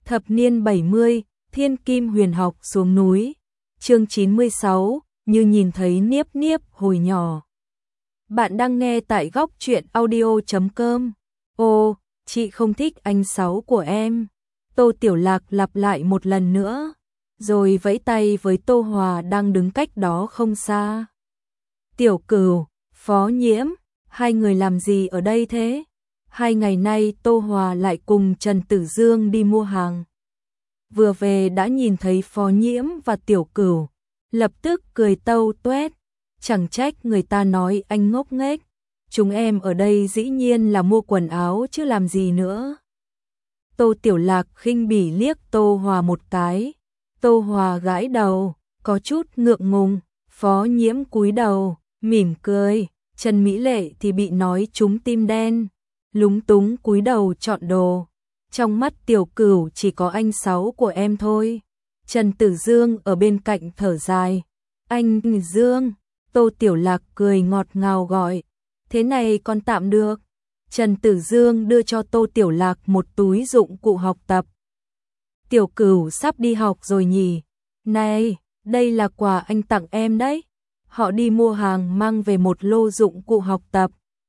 Thập niên 70, thiên kim huyền học xuống núi. Chương 96, như nhìn thấy Niếp Niếp hồi nhỏ. Bạn đang nghe tại góc truyện audio.com. Ô, chị không thích anh Sáu của em. Tô Tiểu Lạc lặp lại một lần nữa, rồi vẫy tay với Tô Hòa đang đứng cách đó không xa. Tiểu Cửu, Phó Nhiễm, hai người làm gì ở đây thế? 2 ngày nay Tô Hòa lại cùng Trần Tử Dương đi mua hàng. Vừa về đã nhìn thấy Phó Nhiễm và Tiểu Cửu, lập tức cười tâu tuét. Chẳng trách người ta nói anh ngốc nghếch. Chúng em ở đây dĩ nhiên là mua quần áo chứ làm gì nữa. Tô Tiểu Lạc khinh bỉ liếc Tô Hòa một cái. Tô Hòa gãi đầu, có chút ngượng ngùng. Phó Nhiễm cúi đầu, mỉm cười. Trần Mỹ Lệ thì bị nói trúng tim đen, lúng túng cúi đầu chọn đồ. Trong mắt Tiểu Cửu chỉ có anh Sáu của em thôi. Trần Tử Dương ở bên cạnh thở dài. Anh Dương. Tô Tiểu Lạc cười ngọt ngào gọi. Thế này còn tạm được. Trần Tử Dương đưa cho Tô Tiểu Lạc một túi dụng cụ học tập. Tiểu Cửu sắp đi học rồi nhỉ? Này, đây là quà anh tặng em đấy. Họ đi mua hàng mang về một lô dụng cụ học tập.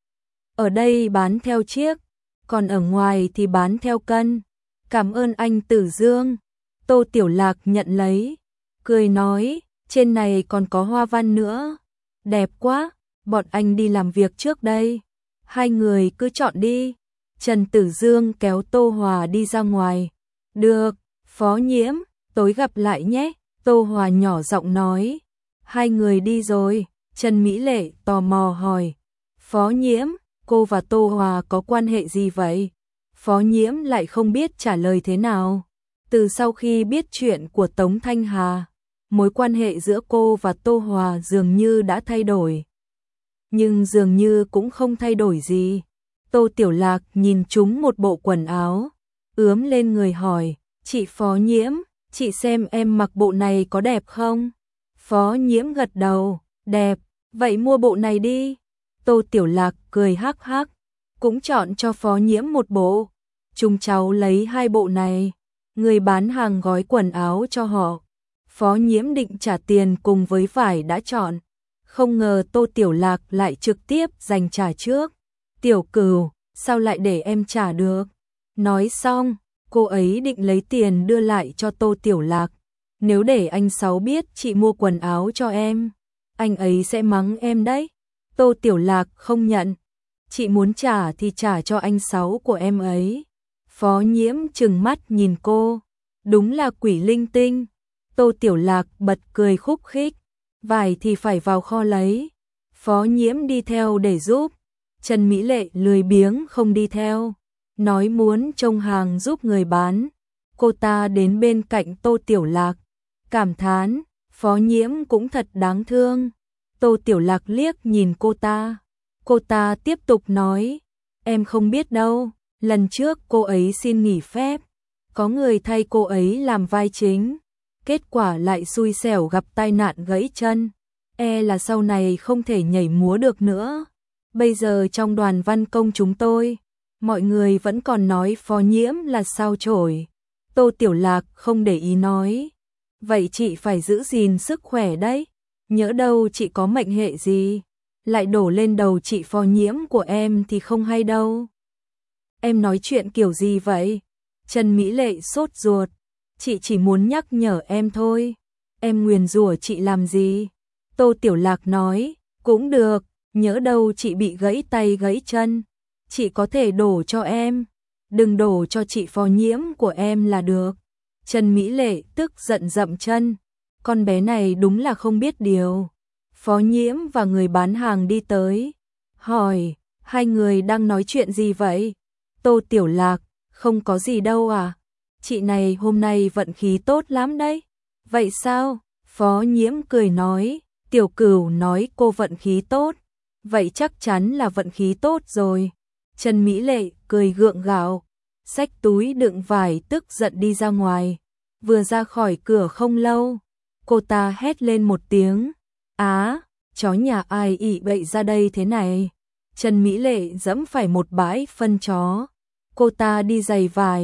Ở đây bán theo chiếc, còn ở ngoài thì bán theo cân. Cảm ơn anh Tử Dương. Tô Tiểu Lạc nhận lấy, cười nói, trên này còn có hoa văn nữa. Đẹp quá, bọn anh đi làm việc trước đây. Hai người cứ chọn đi. Trần Tử Dương kéo Tô Hòa đi ra ngoài. Được, Phó Nhiễm, tối gặp lại nhé. Tô Hòa nhỏ giọng nói. Hai người đi rồi. Trần Mỹ Lệ tò mò hỏi. Phó Nhiễm, cô và Tô Hòa có quan hệ gì vậy? Phó Nhiễm lại không biết trả lời thế nào. Từ sau khi biết chuyện của Tống Thanh Hà, mối quan hệ giữa cô và Tô Hòa dường như đã thay đổi. Nhưng dường như cũng không thay đổi gì. Tô Tiểu Lạc nhìn chúng một bộ quần áo, ướm lên người hỏi, chị Phó Nhiễm, chị xem em mặc bộ này có đẹp không? Phó Nhiễm gật đầu, đẹp, vậy mua bộ này đi. Tô Tiểu Lạc cười hắc hắc, cũng chọn cho Phó Nhiễm một bộ. Chúng cháu lấy 2 bộ này. Người bán hàng gói quần áo cho họ. Phó Nhiễm định trả tiền cùng với vải đã chọn. Không ngờ Tô Tiểu Lạc lại trực tiếp giành trả trước. Tiểu Cửu, sao lại để em trả được? Nói xong, cô ấy định lấy tiền đưa lại cho Tô Tiểu Lạc. Nếu để anh Sáu biết chị mua quần áo cho em, anh ấy sẽ mắng em đấy. Tô Tiểu Lạc không nhận. Chị muốn trả thì trả cho anh Sáu của em ấy. Phó Nhiễm trừng mắt nhìn cô. Đúng là quỷ linh tinh. Tô Tiểu Lạc bật cười khúc khích. Vải thì phải vào kho lấy. Phó Nhiễm đi theo để giúp. Trần Mỹ Lệ lười biếng không đi theo. Nói muốn trông hàng giúp người bán. Cô ta đến bên cạnh Tô Tiểu Lạc. Cảm thán, Phó Nhiễm cũng thật đáng thương. Tô Tiểu Lạc liếc nhìn cô ta. Cô ta tiếp tục nói. Em không biết đâu. Lần trước cô ấy xin nghỉ phép. Có người thay cô ấy làm vai chính. Kết quả lại xui xẻo gặp tai nạn gãy chân. E là sau này không thể nhảy múa được nữa. Bây giờ trong đoàn văn công chúng tôi, mọi người vẫn còn nói Phó Nhiễm là sao chổi. Tô Tiểu Lạc không để ý nói. Vậy chị phải giữ gìn sức khỏe đấy. Nhỡ đâu chị có mệnh hệ gì, lại đổ lên đầu chị Phó Nhiễm của em thì không hay đâu. Em nói chuyện kiểu gì vậy? Trần Mỹ Lệ sốt ruột. Chị chỉ muốn nhắc nhở em thôi. Em nguyền rủa chị làm gì? Tô Tiểu Lạc nói, cũng được, nhỡ đâu chị bị gãy tay gãy chân, chị có thể đổ cho em. Đừng đổ cho chị Phó Nhiễm của em là được. Trần Mỹ Lệ tức giận dậm chân. Con bé này đúng là không biết điều. Phó Nhiễm và người bán hàng đi tới. Hỏi, hai người đang nói chuyện gì vậy? Tô Tiểu Lạc, không có gì đâu à? Chị này hôm nay vận khí tốt lắm đấy. Vậy sao? Phó Nhiễm cười nói. Tiểu Cửu nói cô vận khí tốt. Vậy chắc chắn là vận khí tốt rồi. Trần Mỹ Lệ cười gượng gạo, xách túi đựng vải tức giận đi ra ngoài. Vừa ra khỏi cửa không lâu, cô ta hét lên một tiếng. Á, chó nhà ai ị bậy ra đây thế này? Trần Mỹ Lệ dẫm phải một bãi phân chó. Cô ta đi giày vải,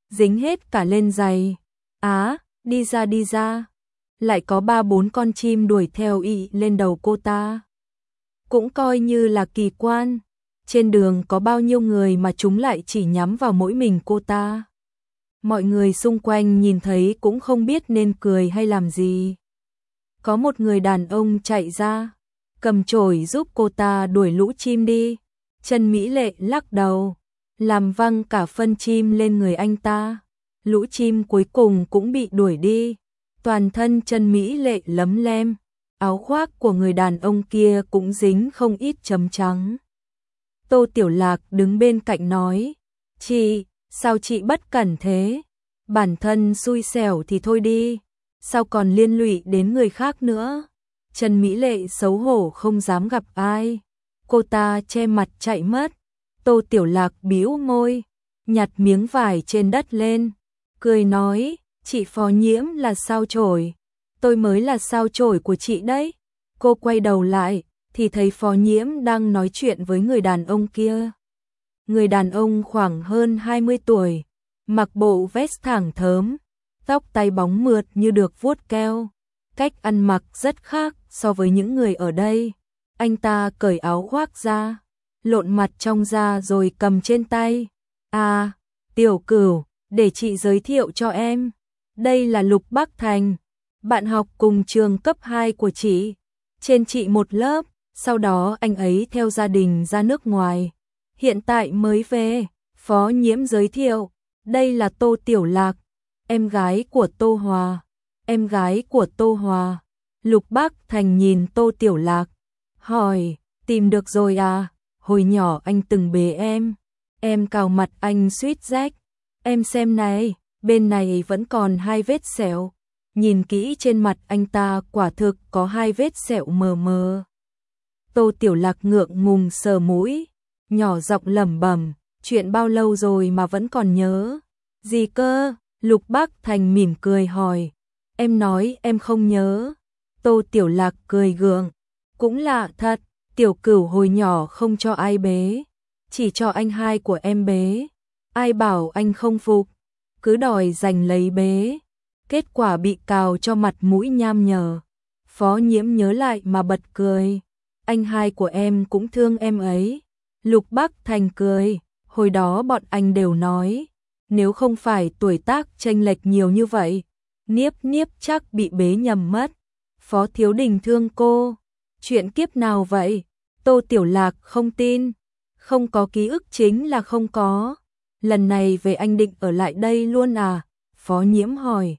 dính hết cả lên giày. Á, đi ra đi ra. Lại có 3-4 con chim đuổi theo ị lên đầu cô ta. Cũng coi như là kỳ quan. Trên đường có bao nhiêu người mà chúng lại chỉ nhắm vào mỗi mình cô ta. Mọi người xung quanh nhìn thấy cũng không biết nên cười hay làm gì. Có một người đàn ông chạy ra, cầm chổi giúp cô ta đuổi lũ chim đi. Trần Mỹ Lệ lắc đầu, làm văng cả phân chim lên người anh ta. Lũ chim cuối cùng cũng bị đuổi đi. Toàn thân Trần Mỹ Lệ lấm lem, áo khoác của người đàn ông kia cũng dính không ít chấm trắng. Tô Tiểu Lạc đứng bên cạnh nói, chị, sao chị bất cẩn thế? Bản thân xui xẻo thì thôi đi, sao còn liên lụy đến người khác nữa? Trần Mỹ Lệ xấu hổ không dám gặp ai. Cô ta che mặt chạy mất. Tô Tiểu Lạc bĩu môi, nhặt miếng vải trên đất lên, cười nói, chị Phó Nhiễm là sao chổi, tôi mới là sao chổi của chị đấy. Cô quay đầu lại, thì thấy Phó Nhiễm đang nói chuyện với người đàn ông kia. Người đàn ông khoảng hơn 20 tuổi, mặc bộ vest thẳng thớm, tóc tai bóng mượt như được vuốt keo. Cách ăn mặc rất khác so với những người ở đây. Anh ta cởi áo khoác ra, lộn mặt trong da rồi cầm trên tay. À, Tiểu Cửu, để chị giới thiệu cho em. Đây là Lục Bắc Thành, bạn học cùng trường cấp 2 của chị. Trên chị một lớp, sau đó anh ấy theo gia đình ra nước ngoài. Hiện tại mới về. Phó Nhiễm giới thiệu, đây là Tô Tiểu Lạc, em gái của Tô Hòa. Em gái của Tô Hòa. Lục Bắc Thành nhìn Tô Tiểu Lạc, hỏi, tìm được rồi à? Hồi nhỏ anh từng bế em cào mặt anh suýt rách. Em xem này, bên này vẫn còn 2 vết sẹo. Nhìn kỹ trên mặt anh ta quả thực có 2 vết sẹo mờ mờ. Tô Tiểu Lạc ngượng ngùng sờ mũi, nhỏ giọng lẩm bẩm, chuyện bao lâu rồi mà vẫn còn nhớ. Gì cơ? Lục Bắc Thành mỉm cười hỏi, em nói em không nhớ. Tô Tiểu Lạc cười gượng, cũng lạ thật, Tiểu Cửu hồi nhỏ không cho ai bế, chỉ cho anh hai của em bế. Ai bảo anh không phục, cứ đòi giành lấy bế. Kết quả bị cào cho mặt mũi nham nhở. Phó Nhiễm nhớ lại mà bật cười. Anh hai của em cũng thương em ấy. Lục Bắc Thành cười, hồi đó bọn anh đều nói, nếu không phải tuổi tác chênh lệch nhiều như vậy, Niếp Niếp chắc bị bế nhầm mất. Phó Thiếu Đình thương cô. Chuyện kiếp nào vậy? Tô Tiểu Lạc không tin. Không có ký ức chính là không có. Lần này về anh định ở lại đây luôn à? Phó Nhiễm hỏi.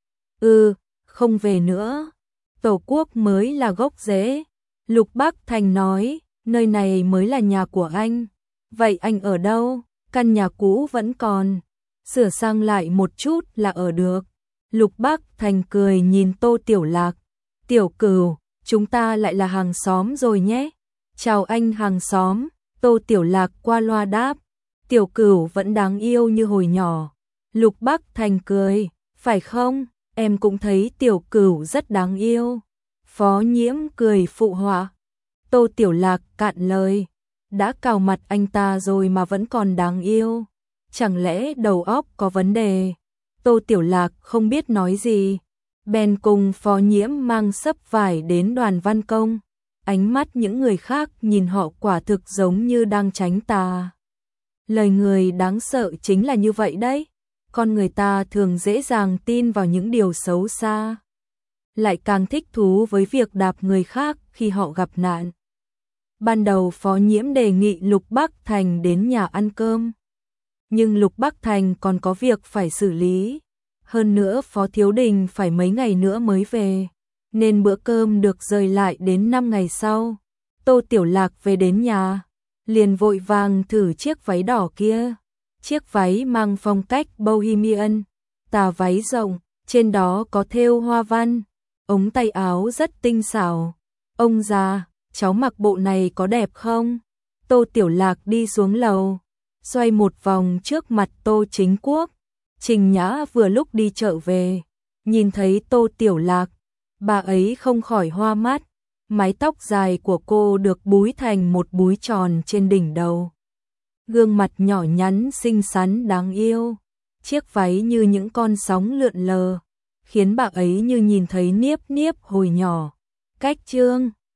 Không về nữa. Tổ quốc mới là gốc rễ. Lục Bắc Thành nói, nơi này mới là nhà của anh. Vậy anh ở đâu? Căn nhà cũ vẫn còn. Sửa sang lại một chút là ở được. Lục Bắc Thành cười nhìn Tô Tiểu Lạc. Tiểu Cửu, chúng ta lại là hàng xóm rồi nhé. Chào anh hàng xóm. Tô Tiểu Lạc qua loa đáp. Tiểu Cửu vẫn đáng yêu như hồi nhỏ. Lục Bắc Thành cười, phải không? Em cũng thấy Tiểu Cửu rất đáng yêu. Phó Nhiễm cười phụ họa. Tô Tiểu Lạc cạn lời. Đã cào mặt anh ta rồi mà vẫn còn đáng yêu. Chẳng lẽ đầu óc có vấn đề? Tô Tiểu Lạc không biết nói gì. Bèn cùng Phó Nhiễm mang xấp vải đến Đoàn Văn Công. Ánh mắt những người khác nhìn họ quả thực giống như đang tránh tà. Lời người đáng sợ chính là như vậy đấy. Con người ta thường dễ dàng tin vào những điều xấu xa, lại càng thích thú với việc đạp người khác khi họ gặp nạn. Ban đầu Phó Nhiễm đề nghị Lục Bắc Thành đến nhà ăn cơm, nhưng Lục Bắc Thành còn có việc phải xử lý. Hơn nữa Phó Thiếu Đình phải mấy ngày nữa mới về, nên bữa cơm được rời lại đến 5 ngày sau. Tô Tiểu Lạc về đến nhà, liền vội vàng thử chiếc váy đỏ kia. Chiếc váy mang phong cách Bohemian, tà váy rộng, trên đó có thêu hoa văn, ống tay áo rất tinh xảo. Ông già, cháu mặc bộ này có đẹp không? Tô Tiểu Lạc đi xuống lầu, xoay một vòng trước mặt Tô Chính Quốc. Trình Nhã vừa lúc đi chợ về, nhìn thấy Tô Tiểu Lạc, bà ấy không khỏi hoa mắt. Mái tóc dài của cô được búi thành một búi tròn trên đỉnh đầu. Gương mặt nhỏ nhắn xinh xắn đáng yêu. chiếc váy như những con sóng lượn lờ, khiến bà ấy như nhìn thấy Niếp Niếp hồi nhỏ. Cách chương